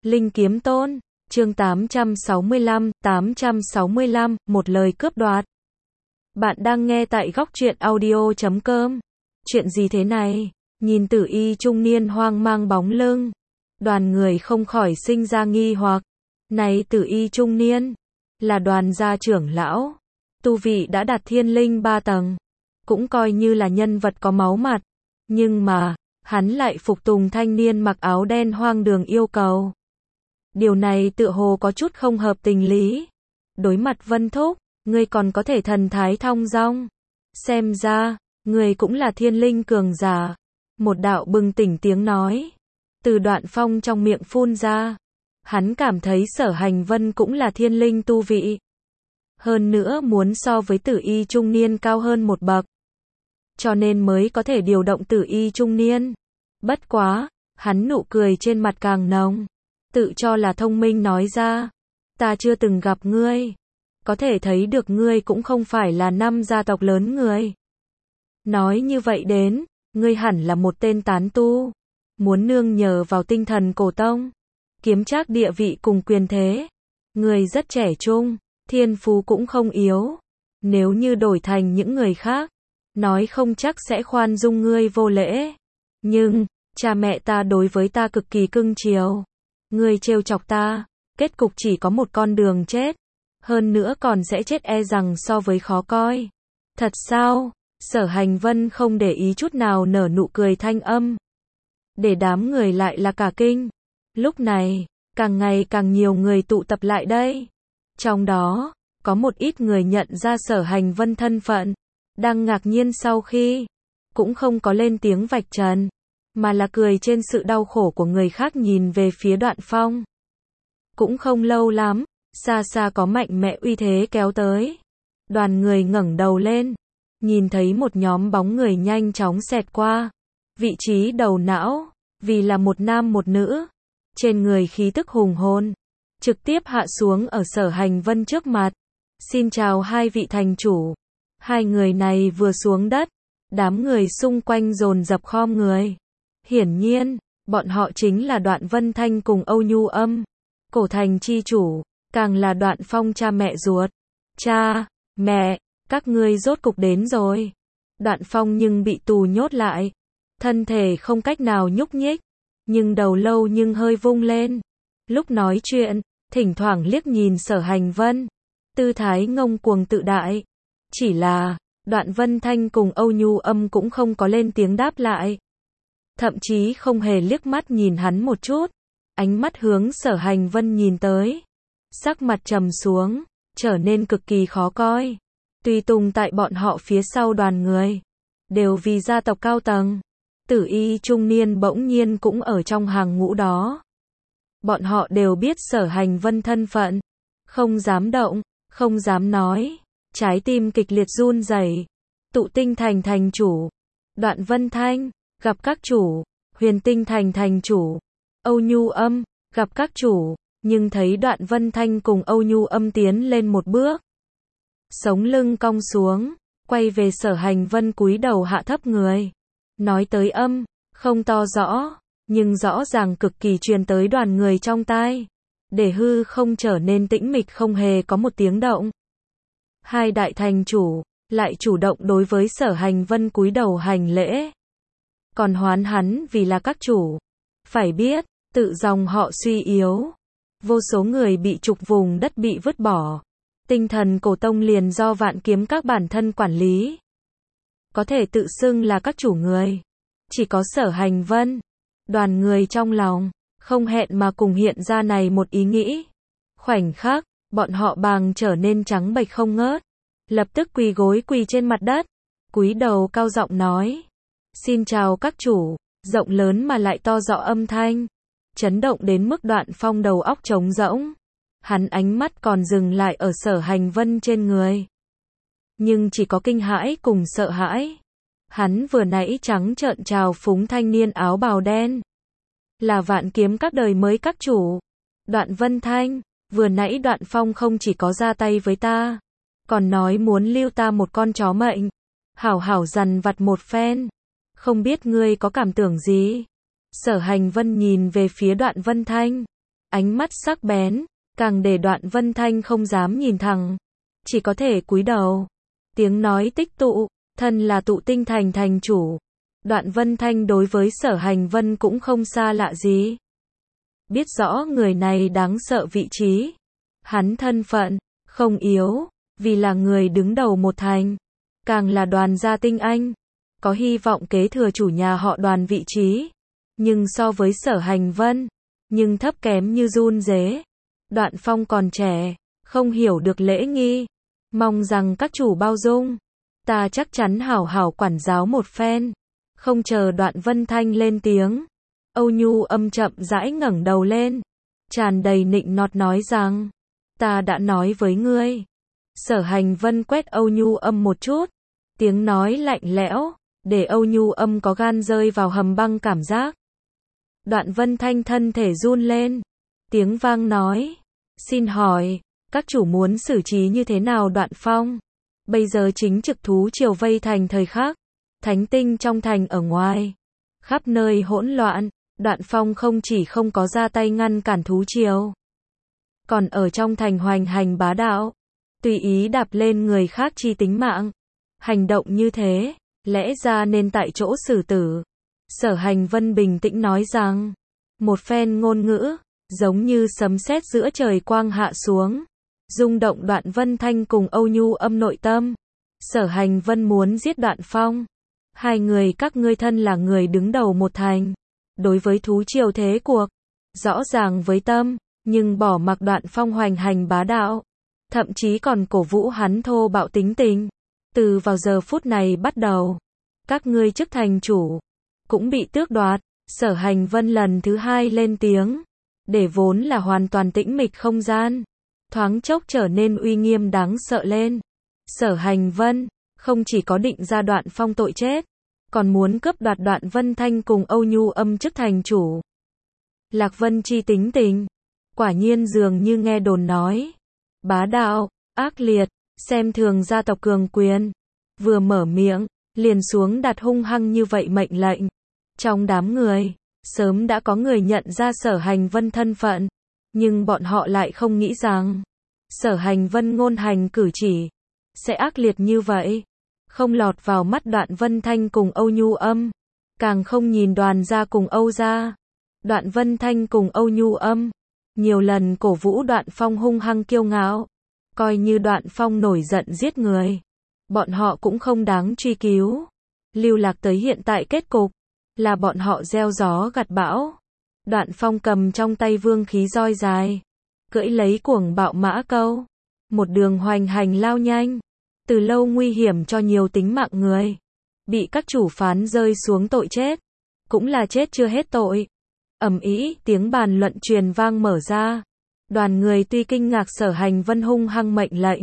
Linh Kiếm Tôn, chương 865, một lời cướp đoạt. Bạn đang nghe tại góc truyện audio.com. Chuyện gì thế này? Nhìn Tử Y trung niên hoang mang bóng lưng, đoàn người không khỏi sinh ra nghi hoặc. Này Tử Y trung niên, là Đoàn gia trưởng lão, tu vị đã đạt thiên linh 3 tầng, cũng coi như là nhân vật có máu mặt, nhưng mà, hắn lại phục tùng thanh niên mặc áo đen hoang đường yêu cầu. Điều này tựa hồ có chút không hợp tình lý. Đối mặt Vân Thúc, ngươi còn có thể thần thái thong dong. Xem ra, ngươi cũng là thiên linh cường giả. Một đạo bừng tỉnh tiếng nói từ Đoạn Phong trong miệng phun ra. Hắn cảm thấy Sở Hành Vân cũng là thiên linh tu vị. Hơn nữa muốn so với Tử Y trung niên cao hơn một bậc. Cho nên mới có thể điều động Tử Y trung niên. Bất quá, hắn nụ cười trên mặt càng nồng. Tự cho là thông minh nói ra. Ta chưa từng gặp ngươi. Có thể thấy được ngươi cũng không phải là 5 gia tộc lớn người. Nói như vậy đến, ngươi hẳn là một tên tán tu. Muốn nương nhờ vào tinh thần cổ tông. Kiếm trác địa vị cùng quyền thế. Ngươi rất trẻ trung, thiên phú cũng không yếu. Nếu như đổi thành những người khác, nói không chắc sẽ khoan dung ngươi vô lễ. Nhưng, cha mẹ ta đối với ta cực kỳ cưng chiều. Ngươi trêu chọc ta, kết cục chỉ có một con đường chết. Hơn nữa còn sẽ chết e rằng so với khó coi. Thật sao? Sở Hành Vân không để ý chút nào nở nụ cười thanh âm. Để đám người lại là cả kinh. Lúc này, càng ngày càng nhiều người tụ tập lại đây. Trong đó, có một ít người nhận ra Sở Hành Vân thân phận. Đang ngạc nhiên sau khi, cũng không có lên tiếng vạch trần, mà là cười trên sự đau khổ của người khác nhìn về phía Đoạn Phong. Cũng không lâu lắm, xa xa có mạnh mẽ uy thế kéo tới. Đoàn người ngẩng đầu lên, nhìn thấy một nhóm bóng người nhanh chóng xẹt qua. Vị trí đầu não, vì là một nam một nữ, trên người khí tức hùng hồn, trực tiếp hạ xuống ở Sở Hành Vân trước mặt. Xin chào hai vị thành chủ. Hai người này vừa xuống đất, đám người xung quanh dồn dập khom người. Hiển nhiên, bọn họ chính là Đoạn Vân Thanh cùng Âu Nhu Âm, cổ thành chi chủ, càng là Đoạn Phong cha mẹ ruột. Cha, mẹ, các ngươi rốt cục đến rồi. Đoạn Phong nhưng bị tù nhốt lại, thân thể không cách nào nhúc nhích, nhưng đầu lâu nhưng hơi vung lên. Lúc nói chuyện, thỉnh thoảng liếc nhìn Sở Hành Vân, tư thái ngông cuồng tự đại. Chỉ là, Đoạn Vân Thanh cùng Âu Nhu Âm cũng không có lên tiếng đáp lại. Thậm chí không hề liếc mắt nhìn hắn một chút. Ánh mắt hướng Sở Hành Vân nhìn tới. Sắc mặt trầm xuống, trở nên cực kỳ khó coi. Tùy tùng tại bọn họ phía sau đoàn người, đều vì gia tộc cao tầng. Tử Y trung niên bỗng nhiên cũng ở trong hàng ngũ đó. Bọn họ đều biết Sở Hành Vân thân phận. Không dám động, không dám nói. Trái tim kịch liệt run rẩy. Tụ Tinh Thành thành chủ, Đoạn Vân Thanh, gặp các chủ. Huyền Tinh Thành thành chủ, Âu Nhu Âm, gặp các chủ. Nhưng thấy Đoạn Vân Thanh cùng Âu Nhu Âm tiến lên một bước, sống lưng cong xuống, quay về Sở Hành Vân cúi đầu hạ thấp người. Nói tới âm, không to rõ, nhưng rõ ràng cực kỳ truyền tới đoàn người trong tai. Để hư không trở nên tĩnh mịch không hề có một tiếng động. Hai đại thành chủ, lại chủ động đối với Sở Hành Vân cúi đầu hành lễ. Còn hoán hắn vì là các chủ. Phải biết, tự dòng họ suy yếu. Vô số người bị trục vùng đất bị vứt bỏ. Tinh thần cổ tông liền do Vạn Kiếm các bản thân quản lý. Có thể tự xưng là các chủ người. Chỉ có Sở Hành Vân. Đoàn người trong lòng, không hẹn mà cùng hiện ra này một ý nghĩ. Khoảnh khắc, bọn họ bàng trở nên trắng bệch không ngớt. Lập tức quỳ gối quỳ trên mặt đất. Cúi đầu cao giọng nói. Xin chào các chủ. Rộng lớn mà lại to rõ âm thanh. Chấn động đến mức Đoạn Phong đầu óc trống rỗng. Hắn ánh mắt còn dừng lại ở Sở Hành Vân trên người. Nhưng chỉ có kinh hãi cùng sợ hãi. Hắn vừa nãy trắng trợn chào phúng thanh niên áo bào đen. Là Vạn Kiếm các đời mới các chủ. Đoạn Vân Thanh, vừa nãy Đoạn Phong không chỉ có ra tay với ta, còn nói muốn lưu ta một con chó mệnh. Hảo hảo dằn vặt một phen. Không biết ngươi có cảm tưởng gì? Sở Hành Vân nhìn về phía Đoạn Vân Thanh. ánh mắt sắc bén, càng để Đoạn Vân Thanh không dám nhìn thẳng, chỉ có thể cúi đầu. Tiếng nói tích tụ, thân là Tụ Tinh Thành thành chủ. Đoạn Vân Thanh đối với Sở Hành Vân cũng không xa lạ gì. Biết rõ người này đáng sợ vị trí. Hắn thân phận, không yếu, vì là người đứng đầu một thành. Càng là Đoàn gia tinh anh, có hy vọng kế thừa chủ nhà họ Đoàn vị trí. Nhưng so với Sở Hành Vân, nhưng thấp kém như run rế. Đoạn Phong còn trẻ, không hiểu được lễ nghi. Mong rằng các chủ bao dung. Ta chắc chắn hảo hảo quản giáo một phen. Không chờ Đoạn Vân Thanh lên tiếng. Âu Nhu Âm chậm rãi ngẩng đầu lên. Tràn đầy nịnh nọt nói rằng. Ta đã nói với ngươi. Sở Hành Vân quét Âu Nhu Âm một chút. Tiếng nói lạnh lẽo, để Âu Nhu Âm có gan rơi vào hầm băng cảm giác. Đoạn Vân Thanh thân thể run lên. Tiếng vang nói. Xin hỏi, các chủ muốn xử trí như thế nào Đoạn Phong? Bây giờ chính trực thú triều vây thành thời khắc. Thánh tinh trong thành ở ngoài. Khắp nơi hỗn loạn. Đoạn Phong không chỉ không có ra tay ngăn cản thú triều. Còn ở trong thành hoành hành bá đạo. Tùy ý đạp lên người khác chi tính mạng. Hành động như thế, lẽ ra nên tại chỗ xử tử. Sở Hành Vân bình tĩnh nói rằng. Một phen ngôn ngữ, giống như sấm sét giữa trời quang hạ xuống. Rung động Đoạn Vân Thanh cùng Âu Nhu Âm nội tâm. Sở Hành Vân muốn giết Đoạn Phong. Hai người các ngươi thân là người đứng đầu một thành. Đối với thú triều thế cuộc, rõ ràng với tâm, nhưng bỏ mặc Đoạn Phong hoành hành bá đạo. Thậm chí còn cổ vũ hắn thô bạo tính tình. Từ vào giờ phút này bắt đầu, các ngươi chức thành chủ, cũng bị tước đoạt. Sở Hành Vân lần thứ hai lên tiếng. Để vốn là hoàn toàn tĩnh mịch không gian. Thoáng chốc trở nên uy nghiêm đáng sợ lên. Sở Hành Vân, không chỉ có định ra Đoạn Phong tội chết, còn muốn cướp đoạt Đoạn Vân Thanh cùng Âu Nhu Âm chức thành chủ. Lạc Vân Chi tính tình, quả nhiên dường như nghe đồn nói. Bá đạo, ác liệt, xem thường gia tộc cường quyền. Vừa mở miệng, liền xuống đặt hung hăng như vậy mệnh lệnh. Trong đám người, sớm đã có người nhận ra Sở Hành Vân thân phận. Nhưng bọn họ lại không nghĩ rằng, Sở Hành Vân ngôn hành cử chỉ sẽ ác liệt như vậy. Không lọt vào mắt Đoạn Vân Thanh cùng Âu Nhu Âm. Càng không nhìn Đoàn gia cùng Âu gia. Đoạn Vân Thanh cùng Âu Nhu Âm nhiều lần cổ vũ Đoạn Phong hung hăng kiêu ngạo. Coi như Đoạn Phong nổi giận giết người, bọn họ cũng không đáng truy cứu. Lưu lạc tới hiện tại kết cục là bọn họ gieo gió gặt bão. Đoạn Phong cầm trong tay vương khí roi dài, cưỡi lấy cuồng bạo mã câu, một đường hoành hành lao nhanh. Từ lâu nguy hiểm cho nhiều tính mạng người. Bị các chủ phán rơi xuống tội chết. Cũng là chết chưa hết tội. Ầm ĩ, tiếng bàn luận truyền vang mở ra. Đoàn người tuy kinh ngạc Sở Hành Vân hung hăng mệnh lệnh,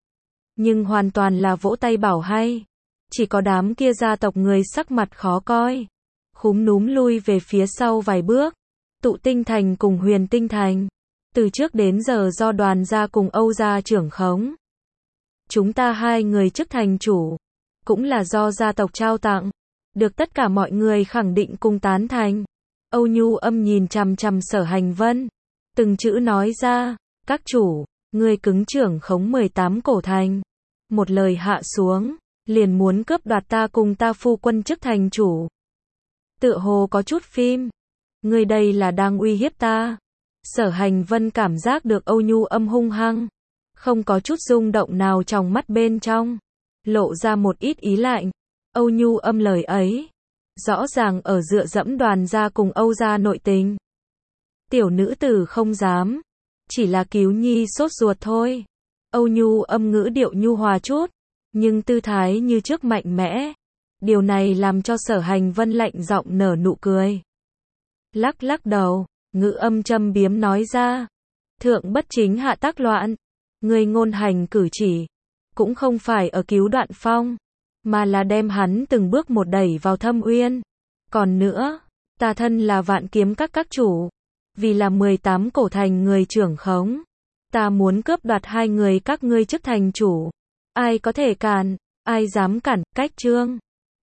nhưng hoàn toàn là vỗ tay bảo hay. Chỉ có đám kia gia tộc người sắc mặt khó coi, khúm núm lui về phía sau vài bước. Tụ Tinh Thành cùng Huyền Tinh Thành, từ trước đến giờ do Đoàn gia cùng Âu gia trưởng khống. Chúng ta hai người chức thành chủ, cũng là do gia tộc trao tặng, được tất cả mọi người khẳng định cùng tán thành. Âu Nhu Âm nhìn chằm chằm Sở Hành Vân, từng chữ nói ra. Các chủ, ngươi cứng trưởng khống 18 cổ thành. Một lời hạ xuống, liền muốn cướp đoạt ta cùng ta phu quân chức thành chủ. Tựa hồ có chút phim. Ngươi đây là đang uy hiếp ta. Sở Hành Vân cảm giác được Âu Nhu Âm hung hăng, không có chút rung động nào trong mắt bên trong, lộ ra một ít ý lạnh. Âu Nhu Âm lời ấy, rõ ràng ở dựa dẫm Đoàn gia cùng Âu gia nội tình. Tiểu nữ tử không dám, chỉ là cứu nhi sốt ruột thôi. Âu Nhu Âm ngữ điệu nhu hòa chút, nhưng tư thái như trước mạnh mẽ. Điều này làm cho Sở Hành Vân lạnh giọng nở nụ cười. Lắc lắc đầu, ngữ âm châm biếm nói ra. Thượng bất chính hạ tác loạn. Người ngôn hành cử chỉ, cũng không phải ở cứu Đoạn Phong, mà là đem hắn từng bước một đẩy vào thâm uyên. Còn nữa, ta thân là Vạn Kiếm các chủ, vì là 18 cổ thành người trưởng khống, ta muốn cướp đoạt hai người các ngươi chức thành chủ. Ai có thể cản, ai dám cản, cách chương.